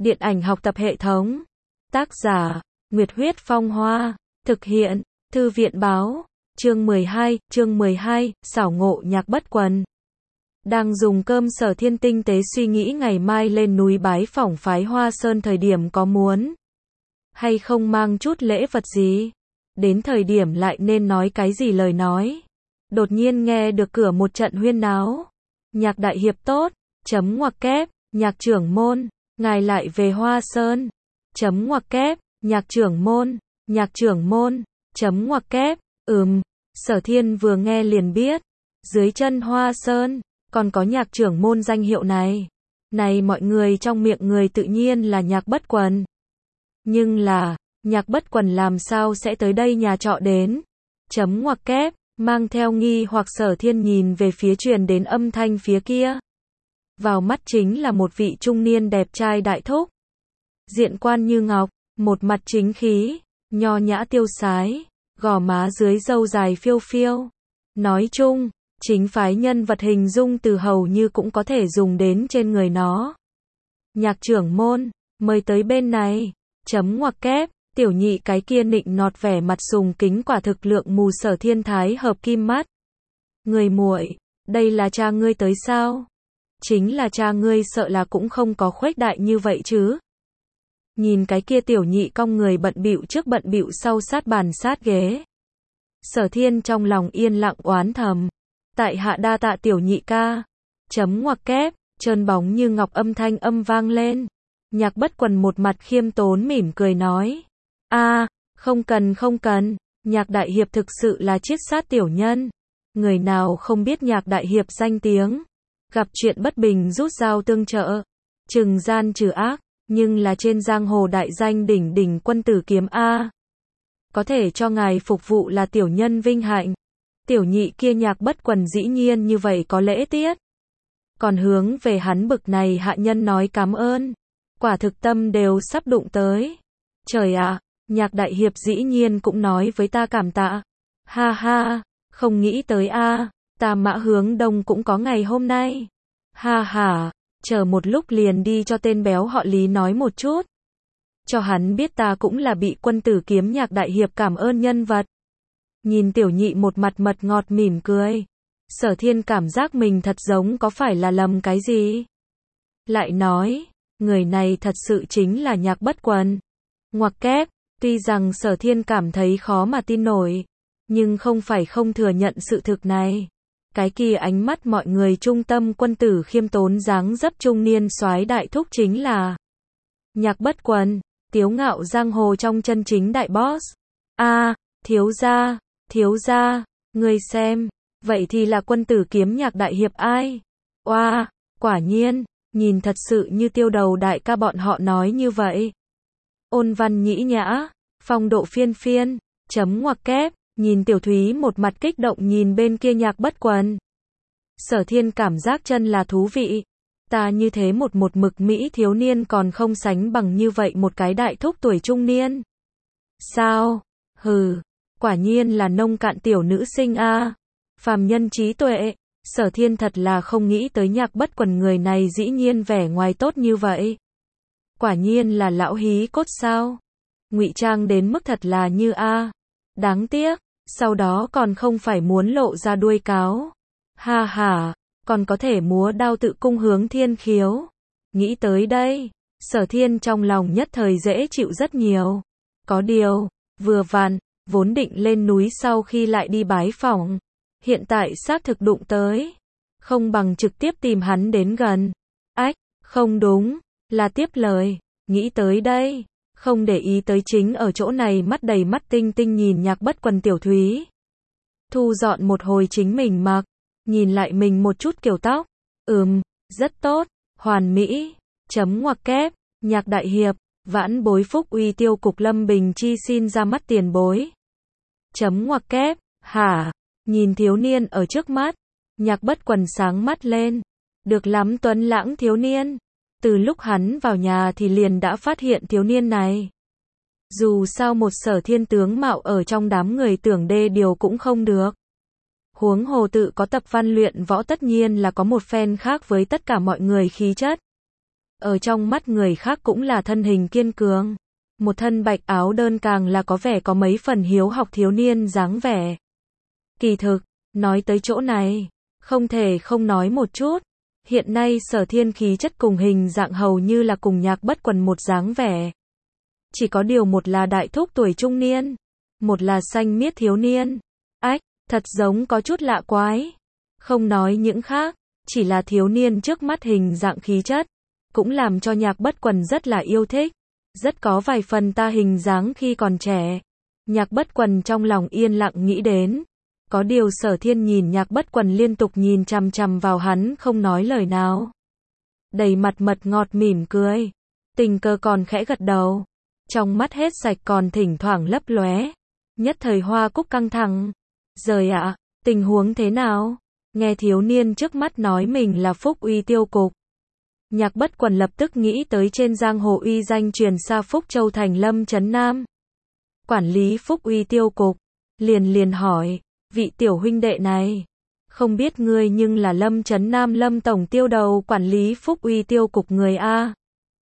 Điện ảnh học tập hệ thống. Tác giả, Nguyệt Huyết Phong Hoa. Thực hiện, Thư viện Báo. Chương 12, xảo ngộ nhạc bất quần. Đang dùng cơm, Sở Thiên tinh tế suy nghĩ ngày mai lên núi bái phỏng phái Hoa Sơn thời điểm có muốn hay không mang chút lễ vật gì. Đến thời điểm lại nên nói cái gì lời nói. Đột nhiên nghe được cửa một trận huyên náo. Nhạc đại hiệp tốt, chấm ngoặc kép, nhạc trưởng môn, ngài lại về Hoa Sơn, chấm ngoặc kép, nhạc trưởng môn, chấm ngoặc kép, Sở Thiên vừa nghe liền biết, dưới chân Hoa Sơn, còn có nhạc trưởng môn danh hiệu này. Này mọi người trong miệng người tự nhiên là nhạc bất quần. Nhưng là, nhạc bất quần làm sao sẽ tới đây nhà trọ đến? Chấm ngoặc kép, mang theo nghi hoặc Sở Thiên nhìn về phía truyền đến âm thanh phía kia. Vào mắt chính là một vị trung niên đẹp trai đại thúc. Diện quan như ngọc, một mặt chính khí, nho nhã tiêu sái, gò má dưới râu dài phiêu phiêu. Nói chung, chính phái nhân vật hình dung từ hầu như cũng có thể dùng đến trên người nó. Nhạc trưởng môn, mời tới bên này, chấm ngoặc kép, tiểu nhị cái kia nịnh nọt vẻ mặt sùng kính quả thực lượng mù Sở Thiên thái hợp kim mắt. Người muội, đây là cha ngươi tới sao? Chính là cha ngươi sợ là cũng không có khuếch đại như vậy chứ. Nhìn cái kia tiểu nhị cong người bận bịu trước bận bịu sau sát bàn sát ghế. Sở Thiên trong lòng yên lặng oán thầm. Tại hạ đa tạ tiểu nhị ca. Chấm ngoặc kép, trơn bóng như ngọc âm thanh vang lên. Nhạc bất quần một mặt khiêm tốn mỉm cười nói. Không cần, nhạc đại hiệp thực sự là chiết sát tiểu nhân. Người nào không biết nhạc đại hiệp danh tiếng. Gặp chuyện bất bình rút dao tương trợ. Trừng gian trừ ác, nhưng là trên giang hồ đại danh đỉnh đỉnh quân tử kiếm A. Có thể cho ngài phục vụ là tiểu nhân vinh hạnh. Tiểu nhị kia nhạc bất quần dĩ nhiên như vậy có lễ tiết. Còn hướng về hắn bực này hạ nhân nói cảm ơn. Quả thực tâm đều sắp đụng tới. Trời ạ, nhạc đại hiệp dĩ nhiên cũng nói với ta cảm tạ. Ha ha, không nghĩ tới ta Mã Hướng Đông cũng có ngày hôm nay. Ha ha, chờ một lúc liền đi cho tên béo họ Lý nói một chút. Cho hắn biết ta cũng là bị quân tử kiếm nhạc đại hiệp cảm ơn nhân vật. Nhìn tiểu nhị một mặt mật ngọt mỉm cười. Sở Thiên cảm giác mình thật giống có phải là lầm cái gì. Lại nói, người này thật sự chính là nhạc bất quần. Ngoặc kép, tuy rằng Sở Thiên cảm thấy khó mà tin nổi, nhưng không phải không thừa nhận sự thực này. Cái kia ánh mắt mọi người trung tâm quân tử khiêm tốn dáng dấp trung niên soái đại thúc chính là nhạc bất quần, tiếu ngạo giang hồ trong chân chính đại boss. Thiếu gia, ngươi xem, vậy thì là quân tử kiếm nhạc đại hiệp ai? Quả nhiên, nhìn thật sự như tiêu đầu đại ca bọn họ nói như vậy. Ôn văn nhĩ nhã, phong độ phiên phiên, chấm ngoặc kép, nhìn tiểu thúy một mặt kích động nhìn bên kia nhạc bất quần. Sở Thiên cảm giác chân là thú vị. Ta như thế một mực Mỹ thiếu niên còn không sánh bằng như vậy một cái đại thúc tuổi trung niên. Sao? Quả nhiên là nông cạn tiểu nữ sinh phàm nhân trí tuệ. Sở Thiên thật là không nghĩ tới nhạc bất quần người này dĩ nhiên vẻ ngoài tốt như vậy. Quả nhiên là lão hí cốt sao? Ngụy trang đến mức thật là như đáng tiếc, sau đó còn không phải muốn lộ ra đuôi cáo. Ha ha, còn có thể múa đao tự cung hướng thiên khiếu. Nghĩ tới đây, Sở Thiên trong lòng nhất thời dễ chịu rất nhiều. Có điều, vừa vặn, vốn định lên núi sau khi lại đi bái phỏng. Hiện tại xác thực đụng tới. Không bằng trực tiếp tìm hắn đến gần. Không đúng, là tiếp lời. Nghĩ tới đây, không để ý tới chính ở chỗ này mắt đầy mắt tinh tinh nhìn nhạc bất quần tiểu thúy. Thu dọn một hồi chính mình mặc. Nhìn lại mình một chút kiểu tóc. Rất tốt, hoàn mỹ. Chấm ngoặc kép, nhạc đại hiệp, vãn bối phúc uy tiêu cục Lâm Bình Chi xin ra mắt tiền bối. Chấm ngoặc kép, nhìn thiếu niên ở trước mắt. Nhạc bất quần sáng mắt lên. Được lắm tuấn lãng thiếu niên. Từ lúc hắn vào nhà thì liền đã phát hiện thiếu niên này. Dù sao một Sở Thiên tướng mạo ở trong đám người tưởng đê điều cũng không được. Huống hồ tự có tập văn luyện võ tất nhiên là có một phen khác với tất cả mọi người khí chất. ở trong mắt người khác cũng là thân hình kiên cường. Một thân bạch áo đơn càng là có vẻ có mấy phần hiếu học thiếu niên dáng vẻ. Kỳ thực, nói tới chỗ này, không thể không nói một chút. Hiện nay Sở Thiên khí chất cùng hình dạng hầu như là cùng Nhạc Bất Quần một dáng vẻ. Chỉ có điều một là đại thúc tuổi trung niên, một là xanh miết thiếu niên. Ách, thật giống có chút lạ quái. Không nói những khác, chỉ là thiếu niên trước mắt hình dạng khí chất, cũng làm cho Nhạc Bất Quần rất là yêu thích. Rất có vài phần ta hình dáng khi còn trẻ. Nhạc Bất Quần trong lòng yên lặng nghĩ đến. Có điều Sở Thiên nhìn Nhạc Bất Quần liên tục nhìn chằm chằm vào hắn không nói lời nào. Đầy mặt mật ngọt mỉm cười. Tình cờ còn khẽ gật đầu. Trong mắt hết sạch còn thỉnh thoảng lấp lóe. Nhất thời Hoa Cúc căng thẳng. Giời ạ, tình huống thế nào? Nghe thiếu niên trước mắt nói mình là Phúc Uy Tiêu Cục. Nhạc Bất Quần lập tức nghĩ tới trên giang hồ uy danh truyền xa Phúc Châu thành Lâm Chấn Nam. Quản lý Phúc Uy Tiêu Cục. Liền hỏi, vị tiểu huynh đệ này, không biết ngươi nhưng là Lâm Chấn Nam Lâm Tổng Tiêu Đầu quản lý Phúc Uy Tiêu Cục người A.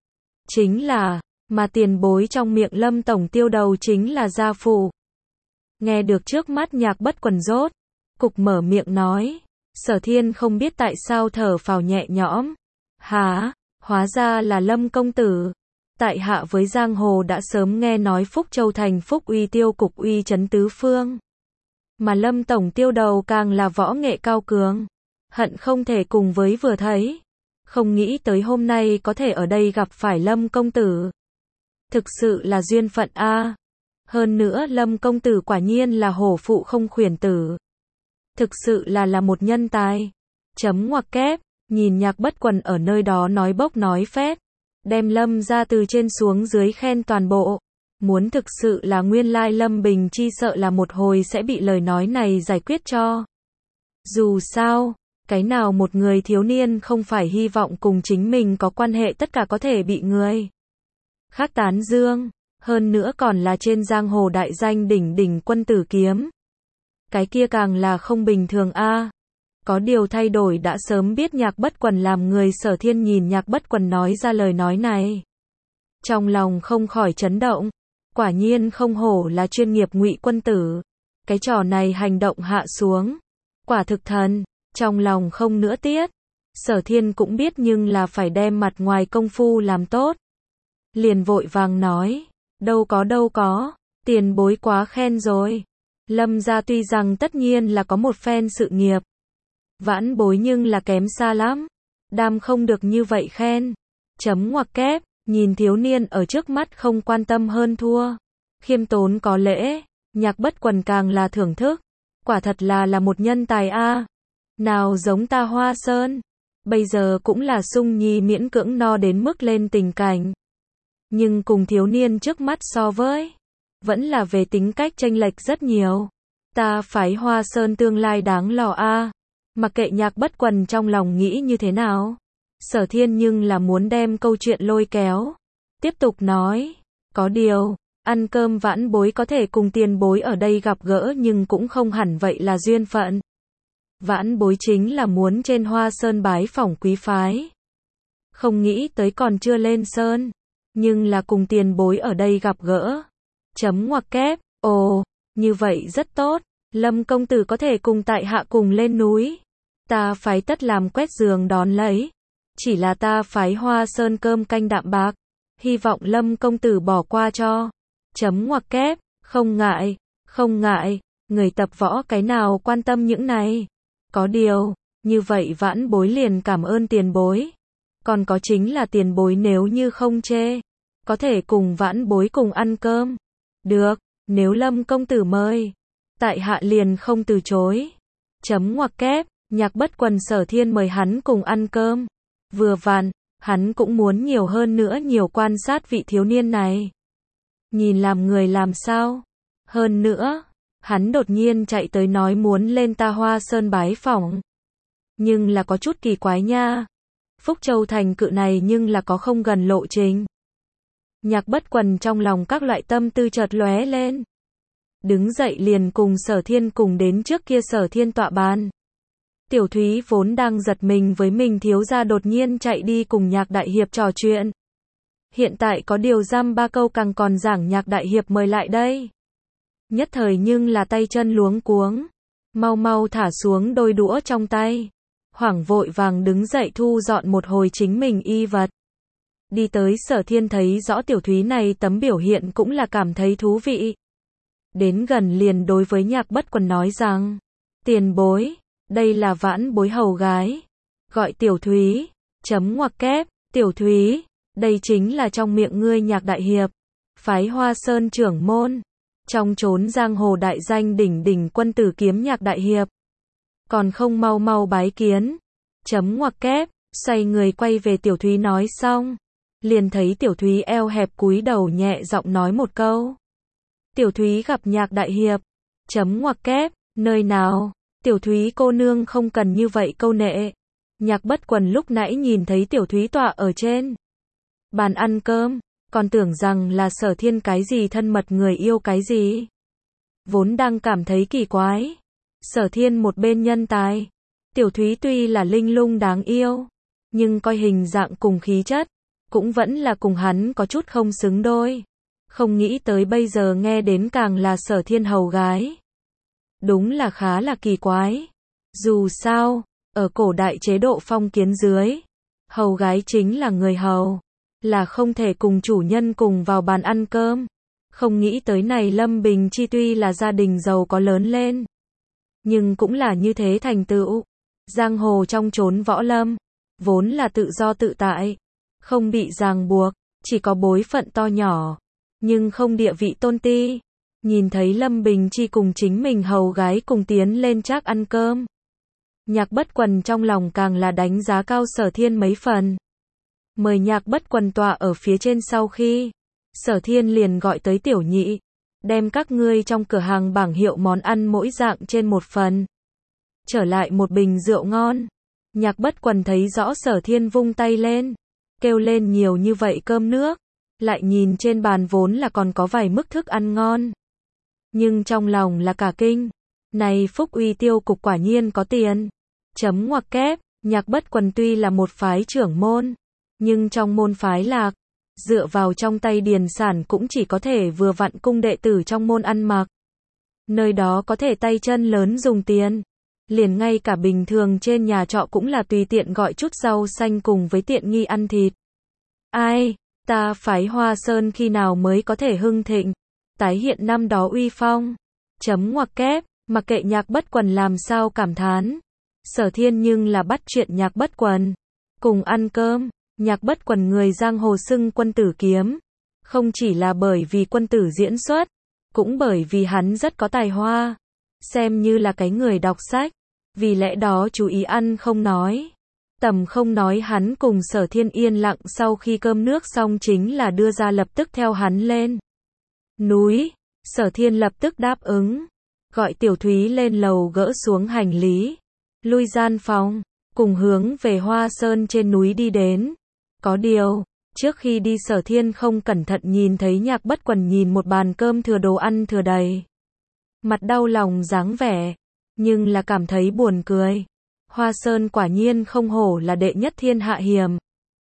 Chính là, mà tiền bối trong miệng Lâm Tổng Tiêu Đầu chính là gia phụ. Nghe được trước mắt Nhạc Bất Quần rốt cục mở miệng nói, Sở Thiên không biết tại sao thở phào nhẹ nhõm. Hả, hóa ra là Lâm công tử. Tại hạ với giang hồ đã sớm nghe nói Phúc Châu thành Phúc Uy Tiêu Cục uy chấn tứ phương. Mà Lâm Tổng Tiêu Đầu càng là võ nghệ cao cường. Hận không thể cùng với vừa thấy. Không nghĩ tới hôm nay có thể ở đây gặp phải Lâm công tử. Thực sự là duyên phận a. Hơn nữa Lâm công tử quả nhiên là hổ phụ không khuyển tử. Thực sự là một nhân tài. Chấm ngoặc kép, nhìn Nhạc Bất Quần ở nơi đó nói bốc nói phét. Đem Lâm ra từ trên xuống dưới khen toàn bộ. Muốn thực sự là nguyên lai Lâm Bình Chi sợ là một hồi sẽ bị lời nói này giải quyết cho. Dù sao, cái nào một người thiếu niên không phải hy vọng cùng chính mình có quan hệ tất cả có thể bị người khác tán dương, hơn nữa còn là trên giang hồ đại danh đỉnh đỉnh quân tử kiếm. Cái kia càng là không bình thường a. Có điều thay đổi đã sớm biết Nhạc Bất Quần làm người. Sở Thiên nhìn Nhạc Bất Quần nói ra lời nói này, trong lòng không khỏi chấn động. Quả nhiên không hổ là chuyên nghiệp ngụy quân tử. Cái trò này hành động hạ xuống, quả thực thần, trong lòng không nữa tiết. Sở Thiên cũng biết nhưng là phải đem mặt ngoài công phu làm tốt. Liền vội vàng nói, đâu có, tiền bối quá khen rồi. Lâm gia tuy rằng tất nhiên là có một phen sự nghiệp, vãn bối nhưng là kém xa lắm. Đam không được như vậy khen. Chấm ngoặc kép, nhìn thiếu niên ở trước mắt không quan tâm hơn thua. Khiêm tốn có lễ, Nhạc Bất Quần càng là thưởng thức. Quả thật là một nhân tài a. Nào giống ta Hoa Sơn. Bây giờ cũng là sung nhi miễn cưỡng no đến mức lên tình cảnh. Nhưng cùng thiếu niên trước mắt so với, vẫn là về tính cách chênh lệch rất nhiều. Ta phái Hoa Sơn tương lai đáng lo a. Mặc kệ Nhạc Bất Quần trong lòng nghĩ như thế nào, Sở Thiên nhưng là muốn đem câu chuyện lôi kéo. Tiếp tục nói, có điều, ăn cơm vãn bối có thể cùng tiền bối ở đây gặp gỡ nhưng cũng không hẳn vậy là duyên phận. Vãn bối chính là muốn trên Hoa Sơn bái phỏng quý phái. Không nghĩ tới còn chưa lên sơn, nhưng là cùng tiền bối ở đây gặp gỡ. Chấm ngoặc kép, ồ, như vậy rất tốt. Lâm công tử có thể cùng tại hạ cùng lên núi. Ta phái tất làm quét giường đón lấy. Chỉ là ta phái Hoa Sơn cơm canh đạm bạc. Hy vọng Lâm công tử bỏ qua cho. Chấm ngoặc kép, không ngại, người tập võ cái nào quan tâm những này. Có điều, như vậy vãn bối liền cảm ơn tiền bối. Còn có chính là tiền bối nếu như không chê, có thể cùng vãn bối cùng ăn cơm. Được, nếu Lâm công tử mời, tại hạ liền không từ chối. Chấm ngoặc kép, Nhạc Bất Quần Sở Thiên mời hắn cùng ăn cơm. Vừa vặn, hắn cũng muốn nhiều hơn nữa nhiều quan sát vị thiếu niên này. Nhìn làm người làm sao. Hơn nữa, hắn đột nhiên chạy tới nói muốn lên ta Hoa Sơn bái phỏng. Nhưng là có chút kỳ quái nha. Phúc Châu thành cự này nhưng là có không gần lộ trình. Nhạc Bất Quần trong lòng các loại tâm tư chợt lóe lên. Đứng dậy liền cùng Sở Thiên cùng đến trước kia Sở Thiên tọa bàn. Tiểu Thúy vốn đang giật mình với mình thiếu gia đột nhiên chạy đi cùng Nhạc đại hiệp trò chuyện. Hiện tại có điều dăm ba câu càng còn giảng Nhạc đại hiệp mời lại đây. Nhất thời nhưng là tay chân luống cuống. Mau mau thả xuống đôi đũa trong tay. Hoảng vội vàng đứng dậy thu dọn một hồi chính mình y vật. Đi tới Sở Thiên thấy rõ Tiểu Thúy này tấm biểu hiện cũng là cảm thấy thú vị. Đến gần liền đối với Nhạc Bất Quần nói rằng, tiền bối, đây là vãn bối hầu gái. Gọi Tiểu Thúy, chấm ngoặc kép, Tiểu Thúy, đây chính là trong miệng ngươi Nhạc đại hiệp. Phái Hoa Sơn trưởng môn. Trong chốn giang hồ đại danh đỉnh đỉnh quân tử kiếm Nhạc đại hiệp. Còn không mau mau bái kiến. Chấm ngoặc kép, xoay người quay về Tiểu Thúy nói xong. Liền thấy Tiểu Thúy eo hẹp cúi đầu nhẹ giọng nói một câu. Tiểu Thúy gặp Nhạc đại hiệp. Chấm ngoặc kép, nơi nào? Tiểu Thúy cô nương không cần như vậy câu nệ. Nhạc Bất Quần lúc nãy nhìn thấy Tiểu Thúy tọa ở trên bàn ăn cơm, còn tưởng rằng là Sở Thiên cái gì thân mật người yêu cái gì. Vốn đang cảm thấy kỳ quái. Sở Thiên một bên nhân tài. Tiểu Thúy tuy là linh lung đáng yêu, nhưng coi hình dạng cùng khí chất, cũng vẫn là cùng hắn có chút không xứng đôi. Không nghĩ tới bây giờ nghe đến càng là Sở Thiên hầu gái. Đúng là khá là kỳ quái. Dù sao, ở cổ đại chế độ phong kiến dưới, hầu gái chính là người hầu, là không thể cùng chủ nhân cùng vào bàn ăn cơm. Không nghĩ tới này Lâm Bình Chi tuy là gia đình giàu có lớn lên, nhưng cũng là như thế thành tựu. Giang hồ trong chốn võ lâm, vốn là tự do tự tại, không bị ràng buộc, chỉ có bối phận to nhỏ, nhưng không địa vị tôn ti. Nhìn thấy Lâm Bình Chi cùng chính mình hầu gái cùng tiến lên trác ăn cơm, Nhạc Bất Quần trong lòng càng là đánh giá cao Sở Thiên mấy phần. Mời Nhạc Bất Quần tọa ở phía trên sau khi, Sở Thiên liền gọi tới Tiểu Nhị, đem các ngươi trong cửa hàng bảng hiệu món ăn mỗi dạng trên một phần. Trở lại một bình rượu ngon. Nhạc Bất Quần thấy rõ Sở Thiên vung tay lên, kêu lên nhiều như vậy cơm nước, lại nhìn trên bàn vốn là còn có vài mức thức ăn ngon. Nhưng trong lòng là cả kinh, này Phúc Uy Tiêu cục quả nhiên có tiền. Chấm ngoặc kép, Nhạc Bất Quần tuy là một phái trưởng môn, nhưng trong môn phái lạc, dựa vào trong tay điền sản cũng chỉ có thể vừa vặn cung đệ tử trong môn ăn mặc. Nơi đó có thể tay chân lớn dùng tiền. Liền ngay cả bình thường trên nhà trọ cũng là tùy tiện gọi chút rau xanh cùng với tiện nghi ăn thịt. Ai, ta phái Hoa Sơn khi nào mới có thể hưng thịnh, tái hiện năm đó uy phong. Chấm ngoặc kép, mặc kệ Nhạc Bất Quần làm sao cảm thán. Sở Thiên nhưng là bắt chuyện Nhạc Bất Quần. Cùng ăn cơm, Nhạc Bất Quần người giang hồ xưng quân tử kiếm. Không chỉ là bởi vì quân tử diễn xuất, cũng bởi vì hắn rất có tài hoa. Xem như là cái người đọc sách. Vì lẽ đó chú ý ăn không nói. Tầm không nói hắn cùng Sở Thiên yên lặng sau khi cơm nước xong chính là đưa ra lập tức theo hắn lên núi. Sở Thiên lập tức đáp ứng. Gọi Tiểu Thúy lên lầu gỡ xuống hành lý. Lui gian phòng. Cùng hướng về Hoa Sơn trên núi đi đến. Có điều, trước khi đi Sở Thiên không cẩn thận nhìn thấy Nhạc Bất Quần nhìn một bàn cơm thừa đồ ăn thừa đầy. Mặt đau lòng dáng vẻ. Nhưng là cảm thấy buồn cười. Hoa Sơn quả nhiên không hổ là đệ nhất thiên hạ hiểm.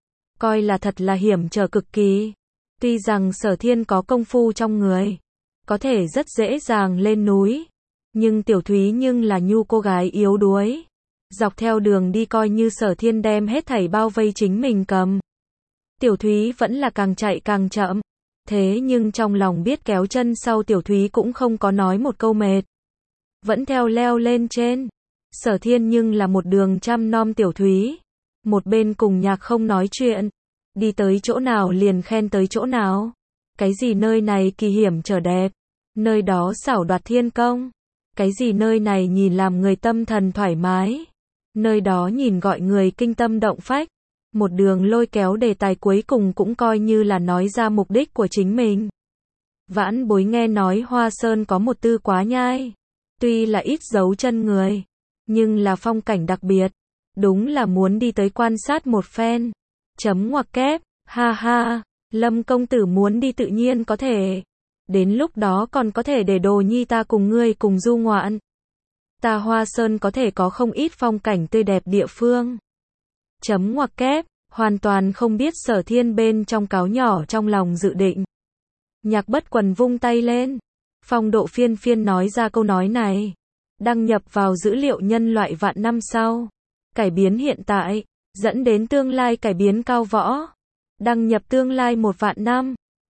Coi là thật là hiểm trở cực kỳ. Tuy rằng Sở Thiên có công phu trong người, có thể rất dễ dàng lên núi. Nhưng Tiểu Thúy nhưng là nhu cô gái yếu đuối. Dọc theo đường đi coi như Sở Thiên đem hết thảy bao vây chính mình cầm. Tiểu Thúy vẫn là càng chạy càng chậm. Thế nhưng trong lòng biết kéo chân sau Tiểu Thúy cũng không có nói một câu mệt. Vẫn theo leo lên trên. Sở Thiên nhưng là một đường chăm nom Tiểu Thúy. Một bên cùng Nhạc không nói chuyện. Đi tới chỗ nào liền khen tới chỗ nào. Cái gì nơi này kỳ hiểm trở đẹp. Nơi đó xảo đoạt thiên công. Cái gì nơi này nhìn làm người tâm thần thoải mái. Nơi đó nhìn gọi người kinh tâm động phách. Một đường lôi kéo đề tài cuối cùng cũng coi như là nói ra mục đích của chính mình. Vãn bối nghe nói Hoa Sơn có một tư quá nhai. Tuy là ít dấu chân người, nhưng là phong cảnh đặc biệt. Đúng là muốn đi tới quan sát một phen. Chấm ngoặc kép, ha ha, Lâm công tử muốn đi tự nhiên có thể. Đến lúc đó còn có thể để đồ nhi ta cùng ngươi cùng du ngoạn. Ta Hoa Sơn có thể có không ít phong cảnh tươi đẹp địa phương. Chấm ngoặc kép, hoàn toàn không biết Sở Thiên bên trong cáo nhỏ trong lòng dự định. Nhạc Bất Quần vung tay lên. Phong Độ phiên phiên nói ra câu nói này. Đăng nhập vào dữ liệu nhân loại vạn năm sau. Cải biến hiện tại, dẫn đến tương lai cải biến cao võ. Đăng nhập tương lai 1 vạn năm.